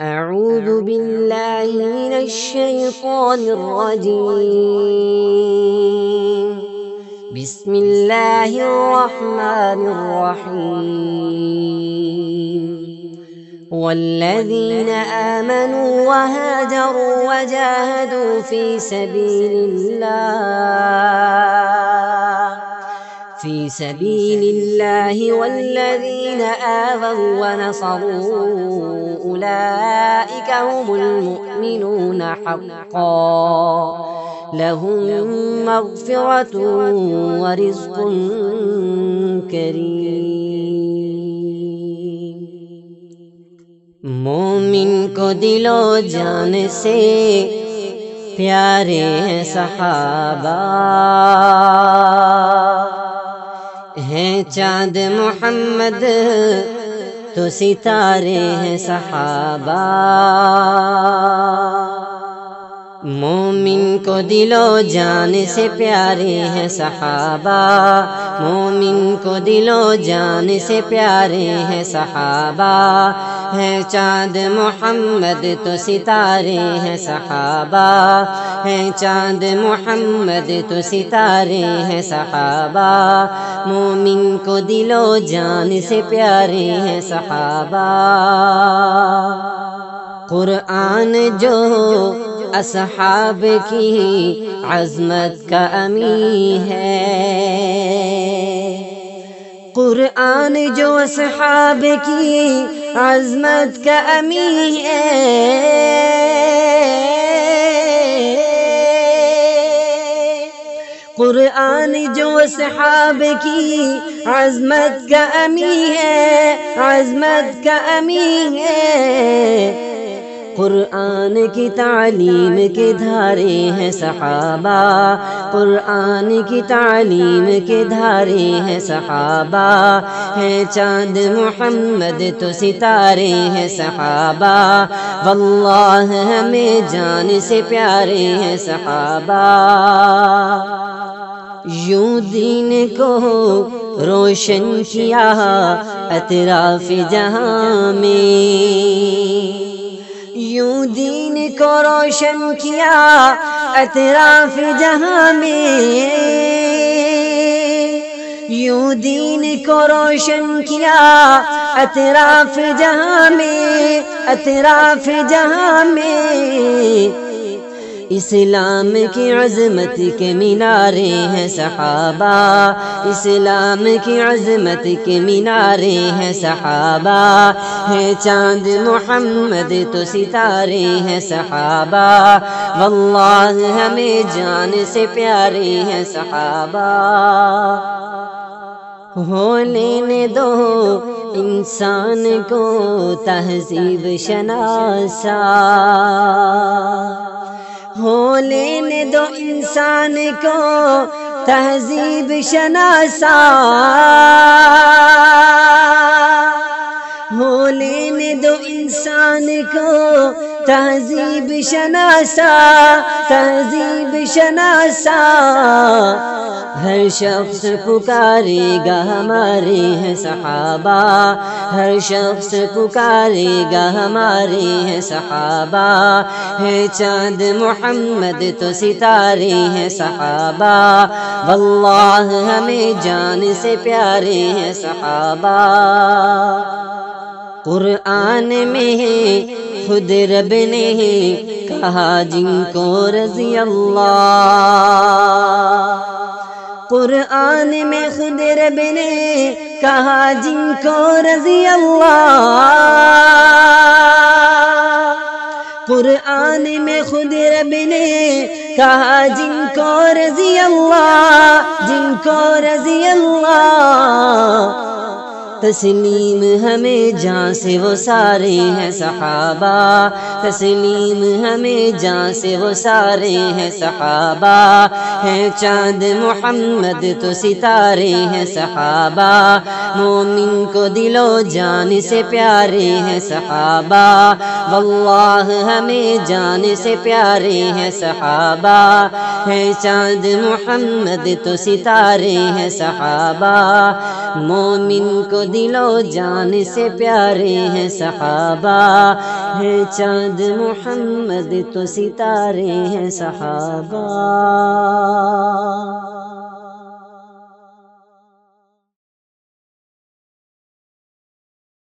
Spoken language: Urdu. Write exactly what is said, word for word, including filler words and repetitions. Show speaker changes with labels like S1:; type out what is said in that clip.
S1: أعوذ بالله من الشيطان الرجيم. بسم الله الرحمن الرحيم. والذين آمنوا وهاجروا وجاهدوا في سبيل الله في سبيل الله والذين آووا ونصروا أولئك هم المؤمنون حقا لهم مغفرة ورزق كريم. مومن کو دل و جان سے پیارے ہیں صحابہ، ہیں چاند محمد تو ستارے ہیں صحابہ. مومن کو دل و جان سے پیارے ہیں صحابہ، مومن کو دل و جان سے پیارے ہیں صحابہ، ہیں چاند محمد تو ستارے ہیں صحابہ، ہیں چاند محمد تو ستارے ہیں صحابہ. مومن کو دل و جان سے پیارے ہیں صحابہ. قرآن جو اصحاب کی عظمت کا امین ہے، قرآن جو اصحاب کی عظمت کا امین ہے، قرآن جو اصحاب کی عظمت کا امین ہے، عظمت کا امین ہے. قرآن کی تعلیم کے دھارے ہیں صحابہ، قرآن کی تعلیم کے دھارے ہیں صحابہ، ہیں چاند محمد تو ستارے ہیں صحابہ. واللہ ہمیں جان سے پیارے ہیں صحابہ. یوں دین کو روشن کیا اطراف جہاں میں، یوں دین کو روشن کیا اطراف جہاں میں، یوں دین کو روشن کیا اطراف جہاں میں، اطراف جہاں میں. اسلام کی عظمت کے مینارے ہیں صحابہ، اسلام کی عظمت کے مینارے ہیں صحابہ، ہیں چاند محمد تو ستارے ہیں صحابہ. واللہ ہمیں جان سے پیارے ہیں صحابہ. ہو لینے دو انسان کو تہذیب شناسا، ہو لینے دو انسان کو تہذیب شناسا، ہو لینے دو انسان کو تہذیب شناسا، تہذیب شناسا. ہر شخص پکارے گا ہمارے ہیں صحابہ، ہر شخص پکارے گا ہمارے ہیں صحابہ، ہیں چاند محمد تو ستارے ہیں صحابہ. واللہ ہمیں جان سے پیارے ہیں صحابہ. قرآن میں خود رب نے کہا جن کو رضی اللہ، قرآن میں خود رب نے کہا جن کو رضی اللہ، قرآن میں خود رب نے کہا جن کو رضی اللہ، جن کو رضی اللہ. تسلیم ہمیں جان سے وہ سارے ہیں صحابہ، تسلیم ہمیں جان سے وہ سارے ہیں صحابہ، ہیں چاند محمد تو ستارے ہیں صحابہ. مومن کو دل و جان سے پیارے ہیں صحابہ. واللہ ہمیں جان سے پیارے ہیں صحابہ، ہیں چاند محمد تو ستارے ہیں صحابہ. مومن کو دل و جان سے پیارے ہیں صحابہ، ہے چاند محمد تو ستارے ہیں صحابہ۔